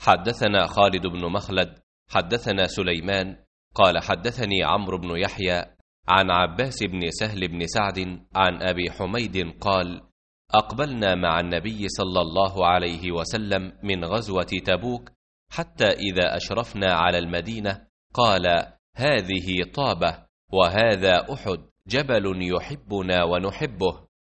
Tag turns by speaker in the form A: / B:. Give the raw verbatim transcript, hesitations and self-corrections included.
A: حدثنا خالد بن مخلد حدثنا سليمان قال حدثني عمرو بن يحيى عن عباس بن سهل بن سعد عن أبي حميد قال: أقبلنا مع النبي صلى الله عليه وسلم من غزوة تبوك، حتى إذا أشرفنا على المدينة قال: هذه طابة، وهذا أحد، جبل يحبنا ونحبه.